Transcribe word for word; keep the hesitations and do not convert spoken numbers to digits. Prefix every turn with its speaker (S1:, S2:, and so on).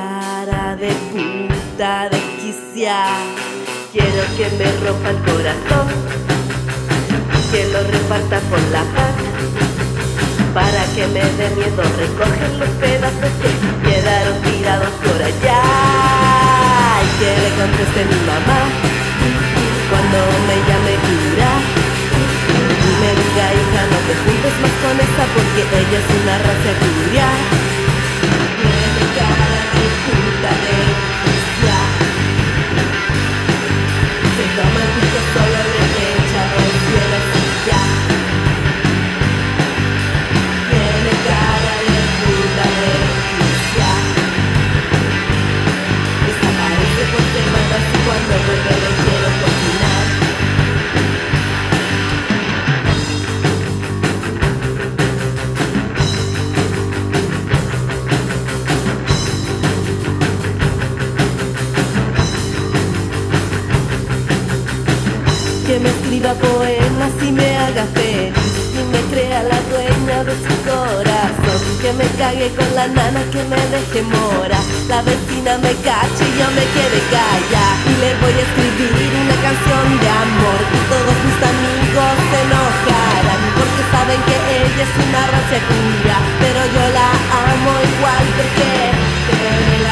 S1: cara de puta desquiciada. Quiero que me rompa el corazón, que lo reparta por la paz, para que me dé miedo recoger los pedazos que quedaron tirados por allá. Y que le conteste mi mamá cuando me llame cura y me diga: hija, no te juntes más con esa porque ella es una raza curia. Tiene cara de puta de desquicia, se toma el pico, solo le echa dos hielos y ya. Tiene cara de puta de desquicia, desaparece por semanas y cuando vuelve le quiero cocinar. Que me escriba poemas y me haga feliz y me crea la dueña de su corazón. Que me cague con la nana, que me deje mora, la vecina me cache y yo me quede callar. Y le voy a escribir una canción de amor y todos mis amigos se enojarán porque saben que ella es una rancia cumbia, pero yo la amo igual porque